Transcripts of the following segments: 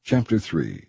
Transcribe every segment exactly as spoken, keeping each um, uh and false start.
Chapter three.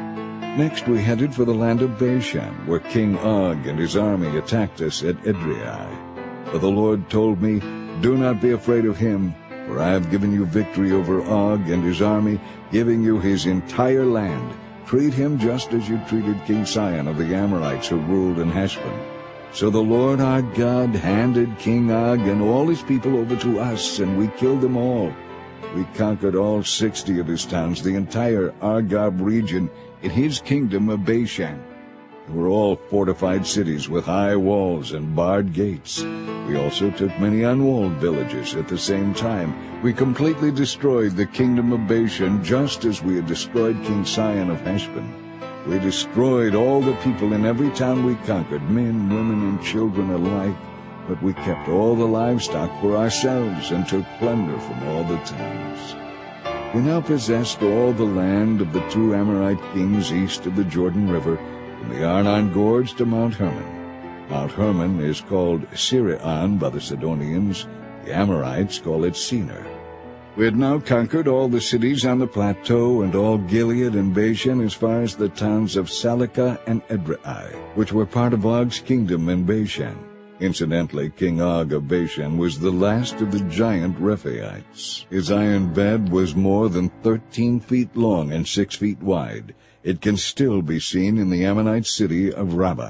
Next we headed for the land of Bashan, where King Og and his army attacked us at Edrei. But the Lord told me, "Do not be afraid of him, for I have given you victory over Og and his army, giving you his entire land. Treat him just as you treated King Sihon of the Amorites who ruled in Heshbon." So the Lord our God handed King Og and all his people over to us, and we killed them all. We conquered all sixty of his towns, the entire Argob region, in his kingdom of Bashan. They were all fortified cities with high walls and barred gates. We also took many unwalled villages at the same time. We completely destroyed the kingdom of Bashan, just as we had destroyed King Sihon of Heshbon. We destroyed all the people in every town we conquered, men, women, and children alike. But we kept all the livestock for ourselves and took plunder from all the towns. We now possessed all the land of the two Amorite kings east of the Jordan River, from the Arnon Gorge to Mount Hermon. Mount Hermon is called Sirion by the Sidonians. The Amorites call it Senir. We had now conquered all the cities on the plateau and all Gilead and Bashan as far as the towns of Salecah and Edrei, which were part of Og's kingdom in Bashan. Incidentally, King Og of Bashan was the last of the giant Rephaites. His iron bed was more than thirteen feet long and six feet wide. It can still be seen in the Ammonite city of Rabbah.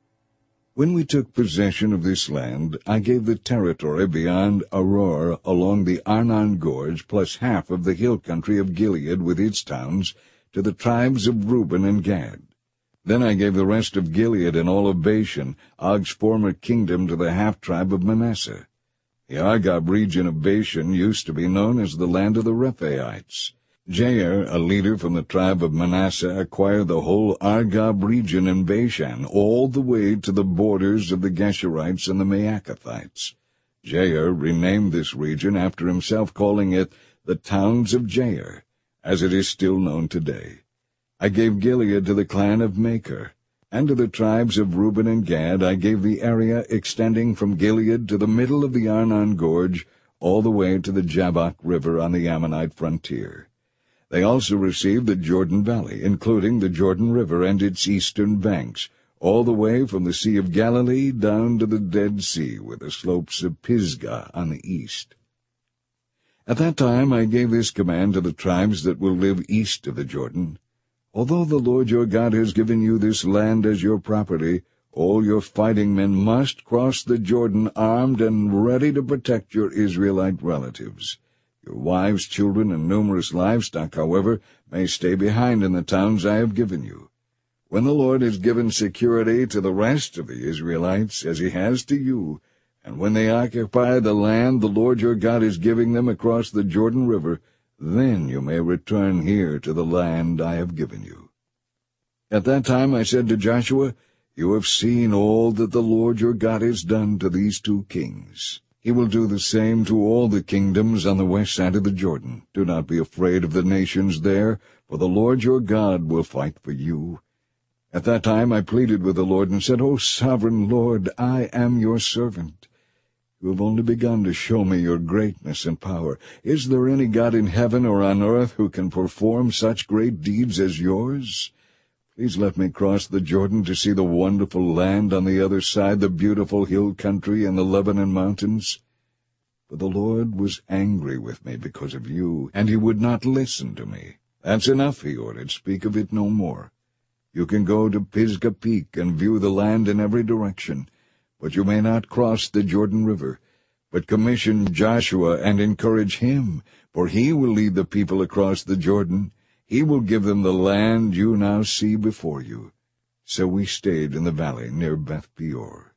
When we took possession of this land, I gave the territory beyond Aroer along the Arnon Gorge, plus half of the hill country of Gilead with its towns, to the tribes of Reuben and Gad. Then I gave the rest of Gilead and all of Bashan, Og's former kingdom, to the half-tribe of Manasseh. The Argob region of Bashan used to be known as the land of the Rephaites. Jair, a leader from the tribe of Manasseh, acquired the whole Argob region in Bashan, all the way to the borders of the Geshurites and the Maacathites. Jair renamed this region after himself, calling it the Towns of Jair, as it is still known today. I gave Gilead to the clan of Machir, and to the tribes of Reuben and Gad I gave the area extending from Gilead to the middle of the Arnon Gorge, all the way to the Jabbok River on the Ammonite frontier. They also received the Jordan Valley, including the Jordan River and its eastern banks, all the way from the Sea of Galilee down to the Dead Sea, with the slopes of Pisgah on the east. At that time I gave this command to the tribes that will live east of the Jordan: "Although the Lord your God has given you this land as your property, all your fighting men must cross the Jordan armed and ready to protect your Israelite relatives. Your wives, children, and numerous livestock, however, may stay behind in the towns I have given you. When the Lord has given security to the rest of the Israelites, as he has to you, and when they occupy the land the Lord your God is giving them across the Jordan River, then you may return here to the land I have given you." At that time I said to Joshua, "You have seen all that the Lord your God has done to these two kings. He will do the same to all the kingdoms on the west side of the Jordan. Do not be afraid of the nations there, for the Lord your God will fight for you." At that time I pleaded with the Lord and said, "O sovereign Lord, I am your servant. You have only begun to show me your greatness and power. Is there any God in heaven or on earth who can perform such great deeds as yours? Please let me cross the Jordan to see the wonderful land on the other side, the beautiful hill country and the Lebanon mountains." But the Lord was angry with me because of you, and he would not listen to me. "That's enough," he ordered. "Speak of it no more. You can go to Pisgah Peak and view the land in every direction, but you may not cross the Jordan River. But commission Joshua and encourage him, for he will lead the people across the Jordan. He will give them the land you now see before you." So we stayed in the valley near Beth Peor.